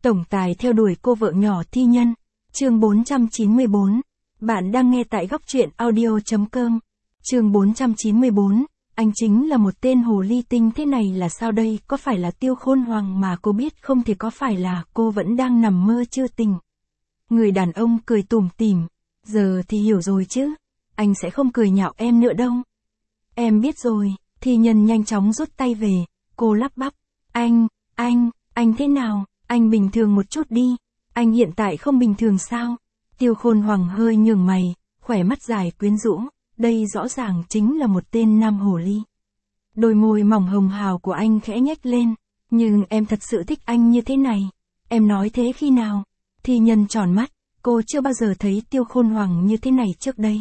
Tổng tài theo đuổi cô vợ nhỏ thi nhân. Chương 494. Bạn đang nghe tại góc truyện audio.com. Chương 494. Anh chính là một tên hồ ly tinh, thế này là sao đây, có phải là Tiêu Khôn Hoàng mà cô biết không, thì có phải là cô vẫn đang nằm mơ chưa tỉnh? Người đàn ông cười tủm tỉm. Giờ thì hiểu rồi chứ. Anh sẽ không cười nhạo em nữa đâu. Em biết rồi. Thi nhân nhanh chóng rút tay về. Cô lắp bắp. Anh thế nào? Anh bình thường một chút đi. Anh hiện tại không bình thường sao? Tiêu Khôn Hoàng hơi nhướng mày, khỏe mắt dài quyến rũ. Đây rõ ràng chính là một tên nam hồ ly. Đôi môi mỏng hồng hào của anh khẽ nhếch lên. Nhưng em thật sự thích anh như thế này. Em nói thế khi nào? Thi nhân tròn mắt. Cô chưa bao giờ thấy Tiêu Khôn Hoàng như thế này trước đây.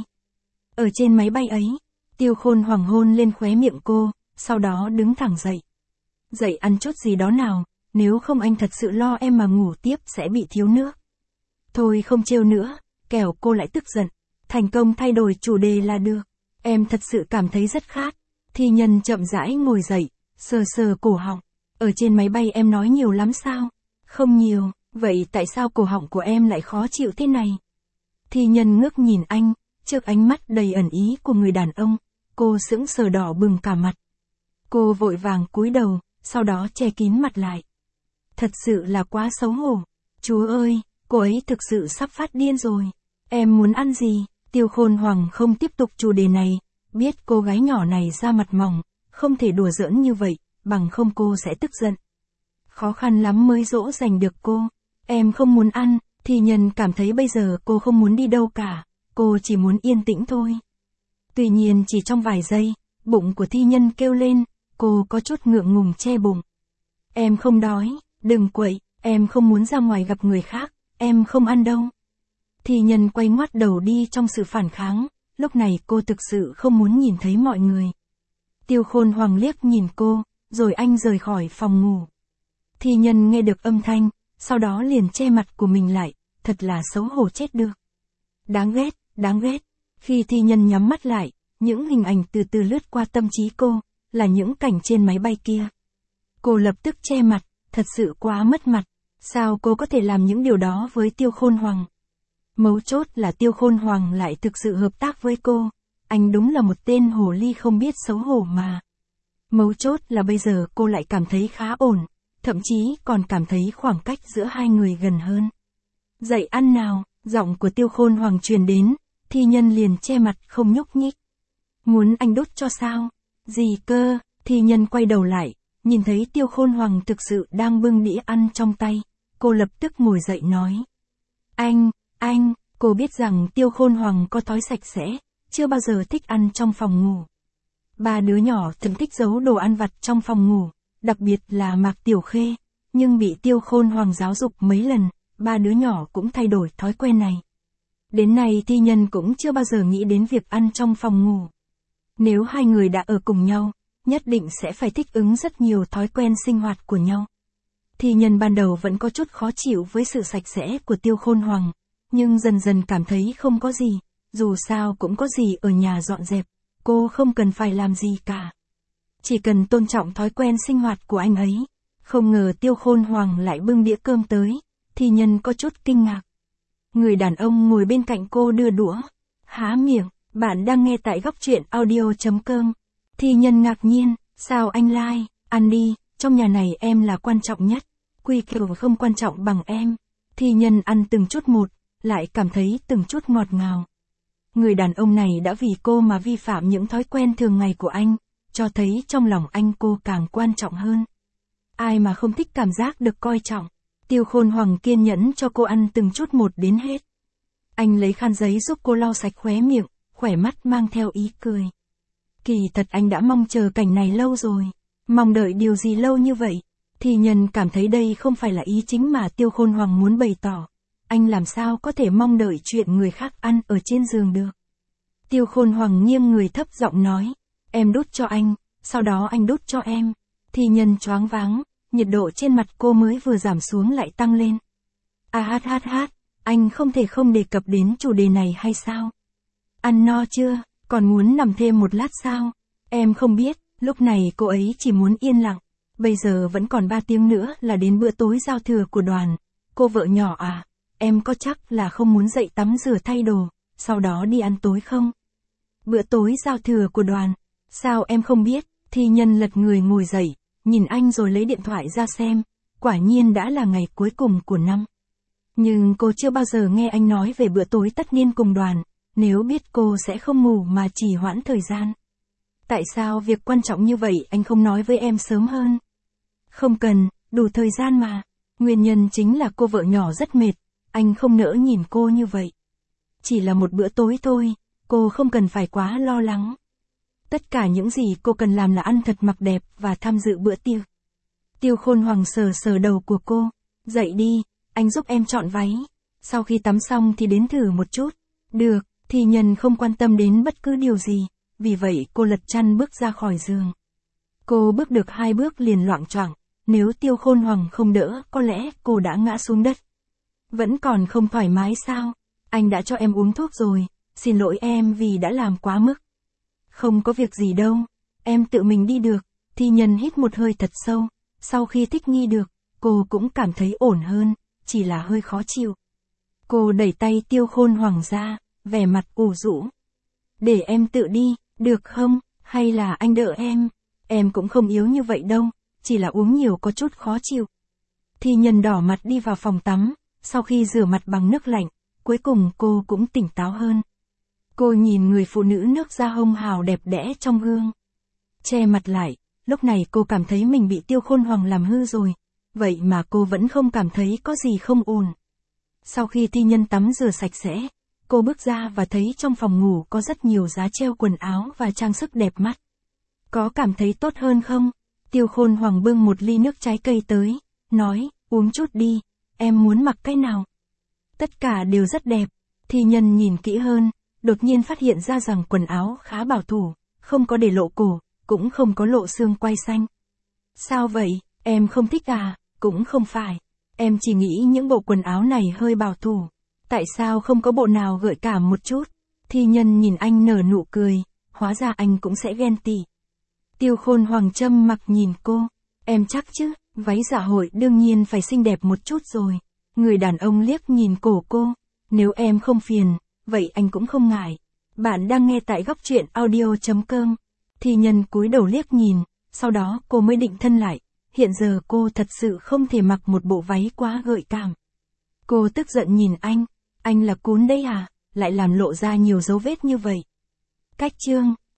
Ở trên máy bay ấy, Tiêu Khôn Hoàng hôn lên khóe miệng cô, sau đó đứng thẳng dậy. Dậy ăn chút gì đó nào, nếu không anh thật sự lo em mà ngủ tiếp sẽ bị thiếu nước. Thôi không trêu nữa, kẻo cô lại tức giận. Thành công thay đổi chủ đề là được. Em thật sự cảm thấy rất khát. Thi nhân chậm rãi ngồi dậy, sờ sờ cổ họng. Ở trên máy bay em nói nhiều lắm sao? Không nhiều, vậy tại sao cổ họng của em lại khó chịu thế này? Thi nhân ngước nhìn anh, trước ánh mắt đầy ẩn ý của người đàn ông, cô sững sờ đỏ bừng cả mặt. Cô vội vàng cúi đầu, sau đó che kín mặt lại. Thật sự là quá xấu hổ. Chúa ơi, cô ấy thực sự sắp phát điên rồi. Em muốn ăn gì? Tiêu Khôn Hoàng không tiếp tục chủ đề này, biết cô gái nhỏ này da mặt mỏng, không thể đùa giỡn như vậy, bằng không cô sẽ tức giận. Khó khăn lắm mới dỗ dành được cô. Em không muốn ăn. Thi nhân cảm thấy bây giờ cô không muốn đi đâu cả, cô chỉ muốn yên tĩnh thôi. Tuy nhiên chỉ trong vài giây, bụng của thi nhân kêu lên, cô có chút ngượng ngùng che bụng. Em không đói, đừng quậy, em không muốn ra ngoài gặp người khác, em không ăn đâu. Thi nhân quay ngoắt đầu đi trong sự phản kháng, lúc này cô thực sự không muốn nhìn thấy mọi người. Tiêu Khôn Hoàng liếc nhìn cô, rồi anh rời khỏi phòng ngủ. Thi nhân nghe được âm thanh, sau đó liền che mặt của mình lại, thật là xấu hổ chết được. Đáng ghét, đáng ghét. Khi thi nhân nhắm mắt lại, những hình ảnh từ từ lướt qua tâm trí cô, là những cảnh trên máy bay kia. Cô lập tức che mặt, thật sự quá mất mặt. Sao cô có thể làm những điều đó với Tiêu Khôn Hoàng? Mấu chốt là Tiêu Khôn Hoàng lại thực sự hợp tác với cô. Anh đúng là một tên hồ ly không biết xấu hổ mà. Mấu chốt là bây giờ cô lại cảm thấy khá ổn, thậm chí còn cảm thấy khoảng cách giữa hai người gần hơn. Dậy ăn nào, giọng của Tiêu Khôn Hoàng truyền đến, thi nhân liền che mặt không nhúc nhích. Muốn anh đút cho sao? Gì cơ? Thi nhân quay đầu lại, nhìn thấy Tiêu Khôn Hoàng thực sự đang bưng đĩa ăn trong tay, cô lập tức ngồi dậy nói. Anh, cô biết rằng Tiêu Khôn Hoàng có thói sạch sẽ, chưa bao giờ thích ăn trong phòng ngủ. Ba đứa nhỏ thường thích giấu đồ ăn vặt trong phòng ngủ, đặc biệt là Mạc Tiểu Khê, nhưng bị Tiêu Khôn Hoàng giáo dục mấy lần, ba đứa nhỏ cũng thay đổi thói quen này. Đến nay thi nhân cũng chưa bao giờ nghĩ đến việc ăn trong phòng ngủ. Nếu hai người đã ở cùng nhau, nhất định sẽ phải thích ứng rất nhiều thói quen sinh hoạt của nhau. Thi nhân ban đầu vẫn có chút khó chịu với sự sạch sẽ của Tiêu Khôn Hoàng, nhưng dần dần cảm thấy không có gì, dù sao cũng có gì ở nhà dọn dẹp, cô không cần phải làm gì cả. Chỉ cần tôn trọng thói quen sinh hoạt của anh ấy. Không ngờ Tiêu Khôn Hoàng lại bưng đĩa cơm tới, thi nhân có chút kinh ngạc. Người đàn ông ngồi bên cạnh cô đưa đũa, há miệng. Bạn đang nghe tại góc truyện audio.com. Thi nhân ngạc nhiên, sao anh like, ăn đi, trong nhà này em là quan trọng nhất, quy củ không quan trọng bằng em. Thi nhân ăn từng chút một, lại cảm thấy từng chút ngọt ngào. Người đàn ông này đã vì cô mà vi phạm những thói quen thường ngày của anh, cho thấy trong lòng anh cô càng quan trọng hơn. Ai mà không thích cảm giác được coi trọng. Tiêu Khôn Hoàng kiên nhẫn cho cô ăn từng chút một đến hết. Anh lấy khăn giấy giúp cô lau sạch khóe miệng, khỏe mắt mang theo ý cười. Kỳ thật anh đã mong chờ cảnh này lâu rồi. Mong đợi điều gì lâu như vậy? Thi nhân cảm thấy đây không phải là ý chính mà Tiêu Khôn Hoàng muốn bày tỏ. Anh làm sao có thể mong đợi chuyện người khác ăn ở trên giường được? Tiêu Khôn Hoàng nghiêng người thấp giọng nói. Em đút cho anh, sau đó anh đút cho em. Thi nhân choáng váng, nhiệt độ trên mặt cô mới vừa giảm xuống lại tăng lên. Anh không thể không đề cập đến chủ đề này hay sao? Ăn no chưa, còn muốn nằm thêm một lát sao? Em không biết, lúc này cô ấy chỉ muốn yên lặng. Bây giờ vẫn còn 3 tiếng nữa là đến bữa tối giao thừa của đoàn. cô vợ nhỏ à, em có chắc là không muốn dậy tắm rửa thay đồ, sau đó đi ăn tối không? Bữa tối giao thừa của đoàn, sao em không biết? Thi Nhân lật người ngồi dậy, nhìn anh rồi lấy điện thoại ra xem, quả nhiên đã là ngày cuối cùng của năm. Nhưng cô chưa bao giờ nghe anh nói về bữa tối tất niên cùng đoàn, nếu biết cô sẽ không ngủ mà trì hoãn thời gian. Tại sao việc quan trọng như vậy anh không nói với em sớm hơn? Không cần, đủ thời gian mà. Nguyên nhân chính là cô vợ nhỏ rất mệt, anh không nỡ nhìn cô như vậy. Chỉ là một bữa tối thôi, cô không cần phải quá lo lắng. Tất cả những gì cô cần làm là ăn thật mặc đẹp và tham dự bữa tiệc. Tiêu Khôn Hoàng sờ sờ đầu của cô. Dậy đi, anh giúp em chọn váy. Sau khi tắm xong thì đến thử một chút. Được, Thi Nhân không quan tâm đến bất cứ điều gì, vì vậy cô lật chăn bước ra khỏi giường. Cô bước được 2 bước liền loạng choạng, nếu Tiêu Khôn Hoàng không đỡ có lẽ cô đã ngã xuống đất. Vẫn còn không thoải mái sao? Anh đã cho em uống thuốc rồi, xin lỗi em vì đã làm quá mức. Không có việc gì đâu, em tự mình đi được. Thi Nhân hít một hơi thật sâu, sau khi thích nghi được, cô cũng cảm thấy ổn hơn, chỉ là hơi khó chịu. Cô đẩy tay Tiêu Khôn Hoàng ra, vẻ mặt ủ rũ. Để em tự đi, được không, hay là anh đỡ em cũng không yếu như vậy đâu, chỉ là uống nhiều có chút khó chịu. Thi Nhân đỏ mặt đi vào phòng tắm, sau khi rửa mặt bằng nước lạnh, cuối cùng cô cũng tỉnh táo hơn. Cô nhìn người phụ nữ nước da hồng hào đẹp đẽ trong gương. Che mặt lại, lúc này cô cảm thấy mình bị Tiêu Khôn Hoàng làm hư rồi, vậy mà cô vẫn không cảm thấy có gì không ổn. Sau khi Thi Nhân tắm rửa sạch sẽ, cô bước ra và thấy trong phòng ngủ có rất nhiều giá treo quần áo và trang sức đẹp mắt. Có cảm thấy tốt hơn không? Tiêu Khôn Hoàng bưng một ly nước trái cây tới, nói, uống chút đi, em muốn mặc cái nào? Tất cả đều rất đẹp. Thi Nhân nhìn kỹ hơn, đột nhiên phát hiện ra rằng quần áo khá bảo thủ, không có để lộ cổ, cũng không có lộ xương quai xanh. Sao vậy, em không thích à? Cũng không phải. Em chỉ nghĩ những bộ quần áo này hơi bảo thủ. Tại sao không có bộ nào gợi cảm một chút? Thi Nhân nhìn anh nở nụ cười, hóa ra anh cũng sẽ ghen tị. Tiêu Khôn Hoàng trầm mặc nhìn cô. Em chắc chứ, váy dạ hội đương nhiên phải xinh đẹp một chút rồi. Người đàn ông liếc nhìn cổ cô. Nếu em không phiền, vậy anh cũng không ngại. Bạn đang nghe tại góc truyện audio.com. Thi Nhân cúi đầu liếc nhìn, sau đó cô mới định thân lại. Hiện giờ cô thật sự không thể mặc một bộ váy quá gợi cảm. Cô tức giận nhìn anh là cún đấy à, lại làm lộ ra nhiều dấu vết như vậy. Cách chương